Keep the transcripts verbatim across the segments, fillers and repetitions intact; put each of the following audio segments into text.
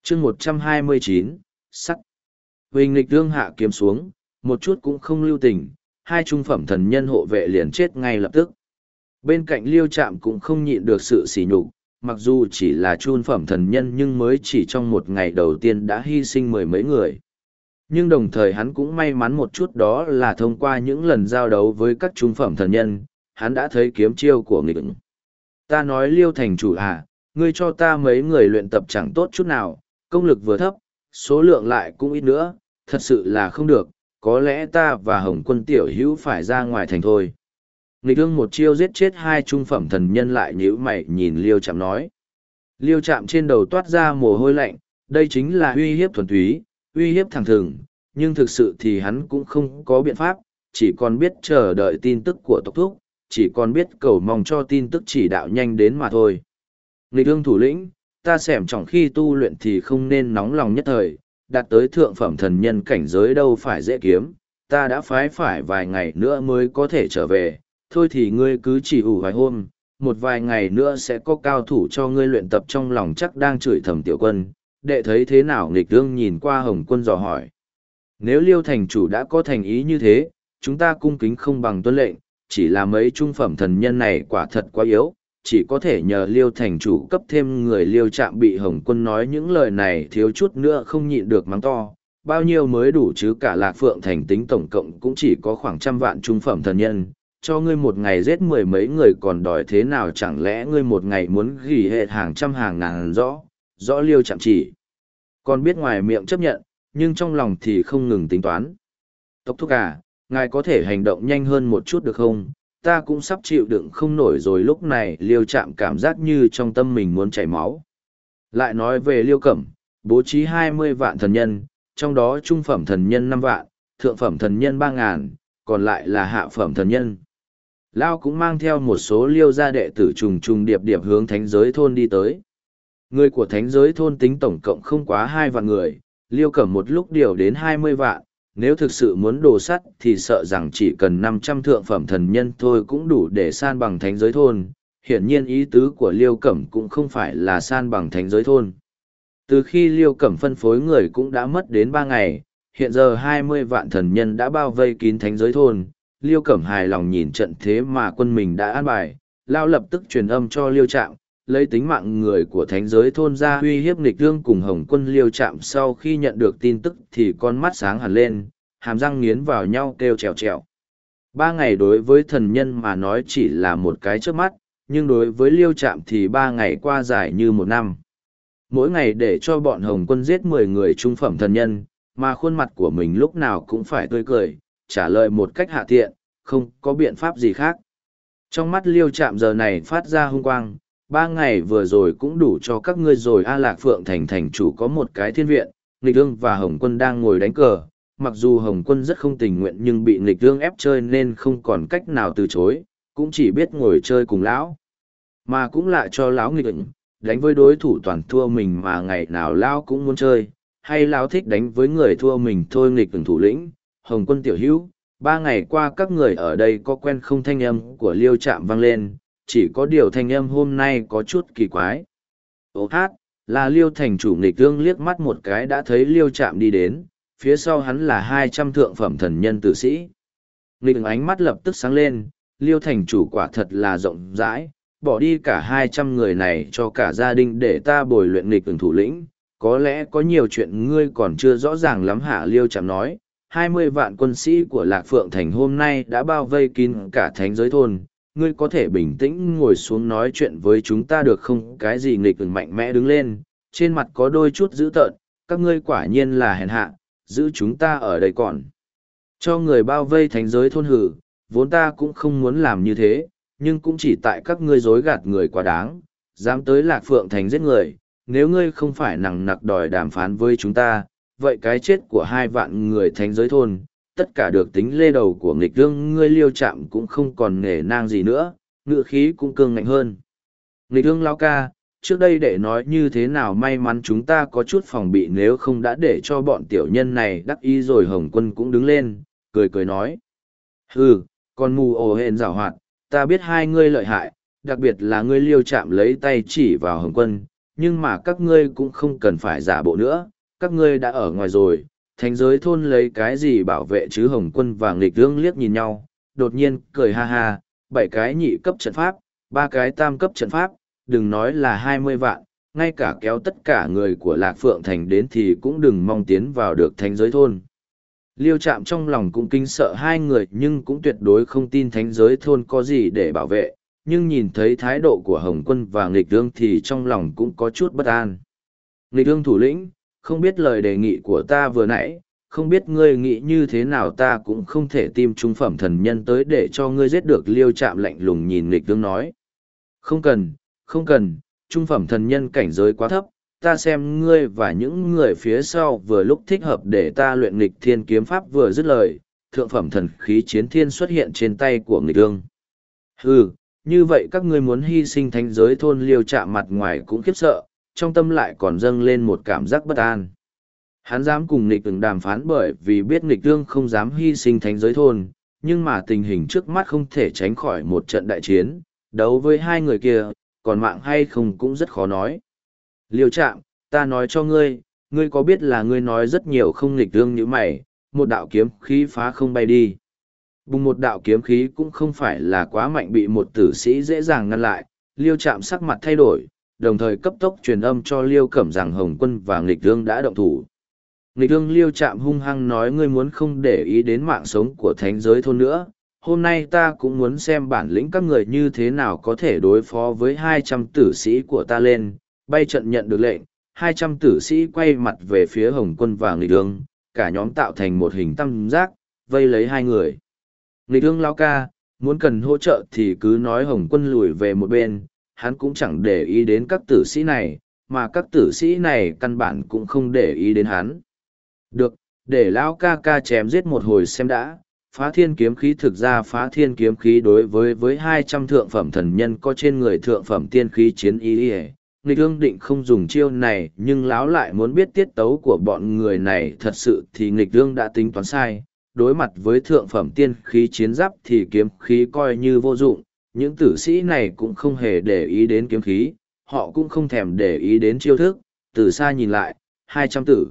chương một trăm hai mươi chín, sắt. Huỳnh Lịch Thương hạ kiếm xuống, một chút cũng không lưu tình, hai trung phẩm thần nhân hộ vệ liền chết ngay lập tức. Bên cạnh Liêu Trạm cũng không nhịn được sự sỉ nhục, mặc dù chỉ là trung phẩm thần nhân nhưng mới chỉ trong một ngày đầu tiên đã hy sinh mười mấy người. Nhưng đồng thời hắn cũng may mắn một chút, đó là thông qua những lần giao đấu với các trung phẩm thần nhân, hắn đã thấy kiếm chiêu của nghịch ứng. Ta nói Liêu thành chủ à, ngươi cho ta mấy người luyện tập chẳng tốt chút nào, công lực vừa thấp, số lượng lại cũng ít nữa, thật sự là không được, có lẽ ta và Hồng Quân tiểu hữu phải ra ngoài thành thôi. Nghịch ương một chiêu giết chết hai trung phẩm thần nhân lại nhíu mày nhìn Liêu Trạm nói. Liêu Trạm trên đầu toát ra mồ hôi lạnh, đây chính là uy hiếp thuần túy, uy hiếp thẳng thừng, nhưng thực sự thì hắn cũng không có biện pháp, chỉ còn biết chờ đợi tin tức của tộc thúc, chỉ còn biết cầu mong cho tin tức chỉ đạo nhanh đến mà thôi. Nghịch ương thủ lĩnh, ta xẻm trọng khi tu luyện thì không nên nóng lòng nhất thời, đạt tới thượng phẩm thần nhân cảnh giới đâu phải dễ kiếm, ta đã phái phải vài ngày nữa mới có thể trở về, thôi thì ngươi cứ chỉ ủ vài hôm, một vài ngày nữa sẽ có cao thủ cho ngươi luyện tập. Trong lòng chắc đang chửi thầm Tiểu Quân, đệ thấy thế nào? Nghịch ương nhìn qua Hồng Quân dò hỏi. Nếu Liêu thành chủ đã có thành ý như thế, chúng ta cung kính không bằng tuân lệnh, chỉ là mấy trung phẩm thần nhân này quả thật quá yếu, chỉ có thể nhờ Liêu thành chủ cấp thêm người. Liêu Trạm bị Hồng Quân nói những lời này thiếu chút nữa không nhịn được mắng to, bao nhiêu mới đủ chứ, cả Lạc Phượng thành tính tổng cộng cũng chỉ có khoảng trăm vạn trung phẩm thần nhân, cho ngươi một ngày giết mười mấy người còn đòi thế nào? Chẳng lẽ ngươi một ngày muốn ghi hệ hàng trăm hàng ngàn? Rõ rõ Liêu Trạm chỉ còn biết ngoài miệng chấp nhận, nhưng trong lòng thì không ngừng tính toán. Tộc thúc à, ngài có thể hành động nhanh hơn một chút được không? Ta cũng sắp chịu đựng không nổi rồi. Lúc này Liêu Trạm cảm giác như trong tâm mình muốn chảy máu. Lại nói về Liêu Cẩm, bố trí hai mươi vạn thần nhân, trong đó trung phẩm thần nhân năm vạn, thượng phẩm thần nhân ba ngàn, còn lại là hạ phẩm thần nhân. Lao cũng mang theo một số Liêu gia đệ tử trùng trùng điệp điệp hướng thánh giới thôn đi tới. Người của thánh giới thôn tính tổng cộng không quá hai vạn người, Liêu Cẩm một lúc điều đến hai mươi vạn, nếu thực sự muốn đồ sắt thì sợ rằng chỉ cần năm trăm thượng phẩm thần nhân thôi cũng đủ để san bằng thánh giới thôn. Hiển nhiên ý tứ của Liêu Cẩm cũng không phải là san bằng thánh giới thôn. Từ khi Liêu Cẩm phân phối người cũng đã mất đến ba ngày, hiện giờ hai mươi vạn thần nhân đã bao vây kín thánh giới thôn. Liêu Cẩm hài lòng nhìn trận thế mà quân mình đã an bài, Lao lập tức truyền âm cho Liêu Trạm, lấy tính mạng người của thánh giới thôn ra uy hiếp nghịch thương cùng Hồng Quân. Liêu Trạm sau khi nhận được tin tức thì con mắt sáng hẳn lên, hàm răng nghiến vào nhau kêu trèo trèo. Ba ngày đối với thần nhân mà nói chỉ là một cái chớp mắt, nhưng đối với Liêu Trạm thì ba ngày qua dài như một năm. Mỗi ngày để cho bọn Hồng Quân giết mười người trung phẩm thần nhân, mà khuôn mặt của mình lúc nào cũng phải tươi cười, trả lời một cách hạ tiện, không có biện pháp gì khác. Trong mắt Liêu Trạm giờ này phát ra hung quang, ba ngày vừa rồi cũng đủ cho các ngươi rồi. A Lạc Phượng thành thành chủ có một cái thiên viện, Nghịch Ương và Hồng Quân đang ngồi đánh cờ. Mặc dù Hồng Quân rất không tình nguyện nhưng bị Nghịch Ương ép chơi nên không còn cách nào từ chối, cũng chỉ biết ngồi chơi cùng lão. Mà cũng lạ cho lão Nghịch Ương, đánh với đối thủ toàn thua mình mà ngày nào lão cũng muốn chơi, hay lão thích đánh với người thua mình thôi. Nghịch Ương thủ lĩnh, Hồng Quân tiểu hữu, ba ngày qua các người ở đây có quen không? Thanh âm của Liêu Trạm vang lên, chỉ có điều thanh âm hôm nay có chút kỳ quái. Ô hát, là Liêu thành chủ. Nghịch Ương liếc mắt một cái đã thấy Liêu Trạm đi đến, phía sau hắn là hai trăm thượng phẩm thần nhân tử sĩ. Nghịch Ương ánh mắt lập tức sáng lên, Liêu thành chủ quả thật là rộng rãi, bỏ đi cả hai trăm người này cho cả gia đình để ta bồi luyện. Nghịch Ương thủ lĩnh, có lẽ có nhiều chuyện ngươi còn chưa rõ ràng lắm hả? Liêu Trạm nói, hai mươi vạn quân sĩ của Lạc Phượng thành hôm nay đã bao vây kín cả thánh giới thôn, ngươi có thể bình tĩnh ngồi xuống nói chuyện với chúng ta được không? Cái gì? Nghịch Ương mạnh mẽ đứng lên, trên mặt có đôi chút dữ tợn, các ngươi quả nhiên là hèn hạ, giữ chúng ta ở đây còn cho người bao vây thánh giới thôn. Hử, vốn ta cũng không muốn làm như thế, nhưng cũng chỉ tại các ngươi dối gạt người quá đáng, dám tới Lạc Phượng thành giết người. Nếu ngươi không phải nằng nặc đòi đàm phán với chúng ta, vậy cái chết của hai vạn người thánh giới thôn, tất cả được tính lê đầu của Nghịch Ương. Ngươi Liêu Trạm cũng không còn nể nang gì nữa, ngữ khí cũng cương ngạnh hơn. Nghịch Ương lão ca, trước đây để nói như thế nào, may mắn chúng ta có chút phòng bị, nếu không đã để cho bọn tiểu nhân này đắc ý rồi. Hồng Quân cũng đứng lên, cười cười nói. Hừ, con mù ồ hên giảo hoạt, ta biết hai ngươi lợi hại, đặc biệt là ngươi Liêu Trạm lấy tay chỉ vào Hồng Quân, nhưng mà các ngươi cũng không cần phải giả bộ nữa, các ngươi đã ở ngoài rồi, thánh giới thôn lấy cái gì bảo vệ chứ? Hồng Quân và Nghịch Ương liếc nhìn nhau, đột nhiên cười ha ha, bảy cái nhị cấp trận pháp, ba cái tam cấp trận pháp, đừng nói là hai mươi vạn, ngay cả kéo tất cả người của Lạc Phượng Thành đến thì cũng đừng mong tiến vào được thánh giới thôn. Liêu Trạm trong lòng cũng kinh sợ hai người nhưng cũng tuyệt đối không tin thánh giới thôn có gì để bảo vệ, nhưng nhìn thấy thái độ của Hồng Quân và Nghịch Ương thì trong lòng cũng có chút bất an. Nghịch Ương thủ lĩnh, không biết lời đề nghị của ta vừa nãy, không biết ngươi nghĩ như thế nào, ta cũng không thể tìm trung phẩm thần nhân tới để cho ngươi giết được. Liêu Trạm lạnh lùng nhìn Nghịch Ương nói. Không cần, không cần, trung phẩm thần nhân cảnh giới quá thấp, ta xem ngươi và những người phía sau vừa lúc thích hợp để ta luyện Nghịch Thiên kiếm pháp. Vừa dứt lời, thượng phẩm thần khí chiến thiên xuất hiện trên tay của Nghịch Ương. Hừ, như vậy các ngươi muốn hy sinh thánh giới thôn? Liêu Trạm mặt ngoài cũng khiếp sợ, trong tâm lại còn dâng lên một cảm giác bất an. Hắn dám cùng Nghịch Ương đàm phán bởi vì biết Nghịch Ương không dám hy sinh thánh giới thôn, nhưng mà tình hình trước mắt không thể tránh khỏi một trận đại chiến, đấu với hai người kia, còn mạng hay không cũng rất khó nói. Liêu Trạm, ta nói cho ngươi, ngươi có biết là ngươi nói rất nhiều không? Nghịch Ương như mày, một đạo kiếm khí phá không bay đi. Bùng, một đạo kiếm khí cũng không phải là quá mạnh, bị một tử sĩ dễ dàng ngăn lại. Liêu Trạm sắc mặt thay đổi, đồng thời cấp tốc truyền âm cho Liêu Cẩm rằng Hồng Quân và Nghịch Ương đã động thủ. Nghịch Ương Liêu Trạm hung hăng nói, ngươi muốn không để ý đến mạng sống của thánh giới thôn nữa, hôm nay ta cũng muốn xem bản lĩnh các người như thế nào có thể đối phó với hai trăm tử sĩ của ta. Lên, bay trận nhận được lệnh, hai trăm tử sĩ quay mặt về phía Hồng Quân và Nghịch Ương, cả nhóm tạo thành một hình tam giác, vây lấy hai người. Nghịch Ương lão ca, muốn cần hỗ trợ thì cứ nói. Hồng Quân lùi về một bên, hắn cũng chẳng để ý đến các tử sĩ này, mà các tử sĩ này căn bản cũng không để ý đến hắn. Được, để lão ca ca chém giết một hồi xem đã. Phá thiên kiếm khí, thực ra phá thiên kiếm khí đối với với hai trăm thượng phẩm thần nhân có trên người thượng phẩm tiên khí chiến ý ỉa. Nghịch Ương định không dùng chiêu này, nhưng lão lại muốn biết tiết tấu của bọn người này thật sự thì Nghịch Ương đã tính toán sai. Đối mặt với thượng phẩm tiên khí chiến giáp thì kiếm khí coi như vô dụng, những tử sĩ này cũng không hề để ý đến kiếm khí, họ cũng không thèm để ý đến chiêu thức. Từ xa nhìn lại, hai trăm tử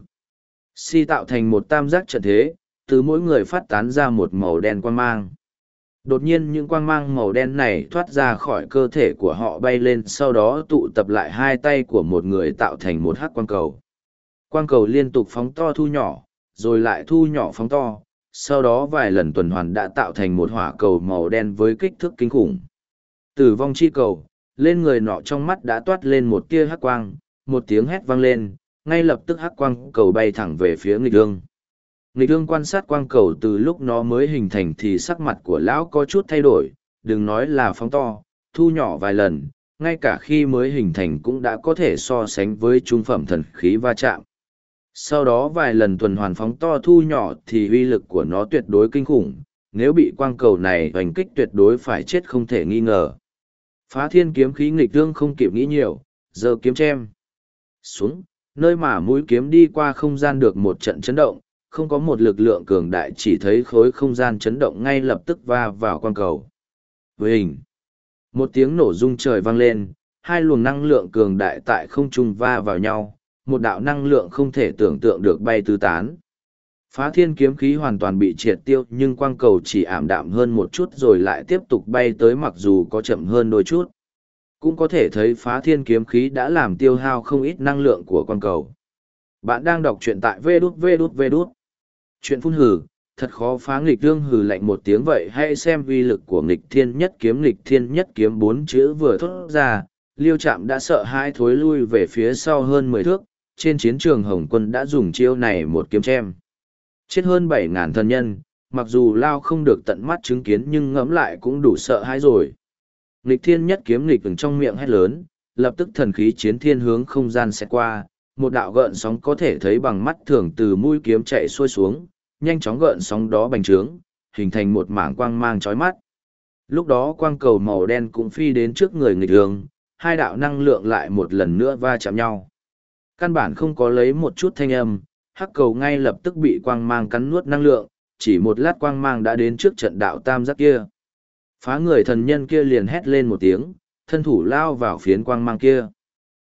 si tạo thành một tam giác trận thế, từ mỗi người phát tán ra một màu đen quang mang. Đột nhiên những quang mang màu đen này thoát ra khỏi cơ thể của họ, bay lên, sau đó tụ tập lại hai tay của một người tạo thành một hắc quang cầu. Quang cầu liên tục phóng to thu nhỏ, rồi lại thu nhỏ phóng to, sau đó vài lần tuần hoàn đã tạo thành một hỏa cầu màu đen với kích thước kinh khủng. Tử vong chi cầu, lên người nọ trong mắt đã toát lên một tia hắc quang, một tiếng hét vang lên, ngay lập tức hắc quang cầu bay thẳng về phía Nghịch Ương. Nghịch Ương quan sát quang cầu từ lúc nó mới hình thành thì sắc mặt của lão có chút thay đổi, đừng nói là phóng to, thu nhỏ vài lần, ngay cả khi mới hình thành cũng đã có thể so sánh với trung phẩm thần khí va chạm. Sau đó vài lần tuần hoàn phóng to thu nhỏ thì uy lực của nó tuyệt đối kinh khủng, nếu bị quang cầu này hoành kích tuyệt đối phải chết không thể nghi ngờ. Phá thiên kiếm khí, Nghịch Ương không kịp nghĩ nhiều, giơ kiếm chém xuống, nơi mà mũi kiếm đi qua không gian được một trận chấn động, không có một lực lượng cường đại, chỉ thấy khối không gian chấn động ngay lập tức va vào quang cầu. Với hình, một tiếng nổ rung trời vang lên, hai luồng năng lượng cường đại tại không trung va vào nhau, một đạo năng lượng không thể tưởng tượng được bay tứ tán. Phá thiên kiếm khí hoàn toàn bị triệt tiêu, nhưng quang cầu chỉ ảm đạm hơn một chút rồi lại tiếp tục bay tới, mặc dù có chậm hơn đôi chút. Cũng có thể thấy phá thiên kiếm khí đã làm tiêu hao không ít năng lượng của quang cầu. Bạn đang đọc truyện tại vê đút vê đút vê đút. Chuyện phun hử, thật khó phá. Nghịch Ương hừ lạnh một tiếng, vậy hãy xem uy lực của Nghịch Thiên Nhất Kiếm. Nghịch Thiên Nhất Kiếm, bốn chữ vừa thốt ra, Liêu Trạm đã sợ hãi thối lui về phía sau hơn mười thước. Trên chiến trường Hồng Quân đã dùng chiêu này một kiếm chém chết hơn bảy ngàn thần nhân, mặc dù Lao không được tận mắt chứng kiến nhưng ngẫm lại cũng đủ sợ hãi rồi. Nghịch Thiên Nhất Kiếm, nghịch ừng trong miệng hét lớn, lập tức thần khí chiến thiên hướng không gian xẹt qua, một đạo gợn sóng có thể thấy bằng mắt thường từ mũi kiếm chạy xuôi xuống, nhanh chóng gợn sóng đó bành trướng, hình thành một mảng quang mang chói mắt. Lúc đó quang cầu màu đen cũng phi đến trước người Nghịch Ương, hai đạo năng lượng lại một lần nữa va chạm nhau. Căn bản không có lấy một chút thanh âm, hắc cầu ngay lập tức bị quang mang cắn nuốt năng lượng, chỉ một lát quang mang đã đến trước trận đạo tam giác kia. Phá người thần nhân kia liền hét lên một tiếng, thân thủ lao vào phiến quang mang kia.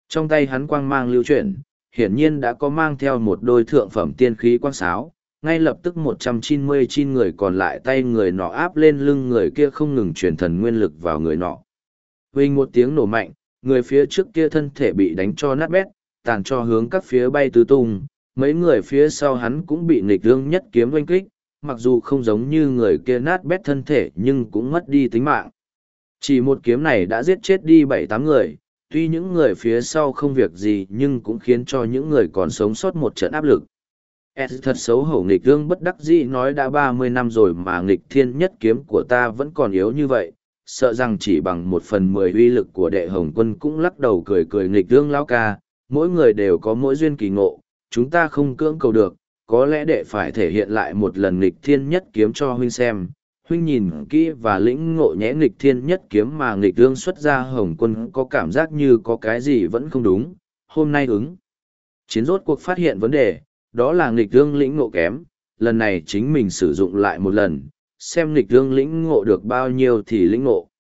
Trong tay hắn quang mang lưu chuyển, hiển nhiên đã có mang theo một đôi thượng phẩm tiên khí quang sáo, ngay lập tức một trăm chín mươi chín người còn lại tay người nọ áp lên lưng người kia không ngừng truyền thần nguyên lực vào người nọ. Vinh một tiếng nổ mạnh, người phía trước kia thân thể bị đánh cho nát bét, tàn cho hướng các phía bay tứ tung, mấy người phía sau hắn cũng bị nghịch ương nhất kiếm oanh kích, mặc dù không giống như người kia nát bét thân thể nhưng cũng mất đi tính mạng. Chỉ một kiếm này đã giết chết đi bảy tám người, tuy những người phía sau không việc gì nhưng cũng khiến cho những người còn sống sót một trận áp lực. S thật xấu hổ, nghịch ương bất đắc dĩ nói đã ba mươi năm rồi mà nghịch thiên nhất kiếm của ta vẫn còn yếu như vậy, sợ rằng chỉ bằng một phần mười uy lực của đệ hồng quân cũng lắc đầu cười cười. Nghịch ương lão ca, mỗi người đều có mỗi duyên kỳ ngộ, chúng ta không cưỡng cầu được, có lẽ đệ phải thể hiện lại một lần nghịch thiên nhất kiếm cho huynh xem. Huynh nhìn kỹ và lĩnh ngộ nhẽ nghịch thiên nhất kiếm mà nghịch ương xuất ra. Hồng quân có cảm giác như có cái gì vẫn không đúng, hôm nay ứng chiến rốt cuộc phát hiện vấn đề, đó là nghịch ương lĩnh ngộ kém, lần này chính mình sử dụng lại một lần, xem nghịch ương lĩnh ngộ được bao nhiêu thì lĩnh ngộ.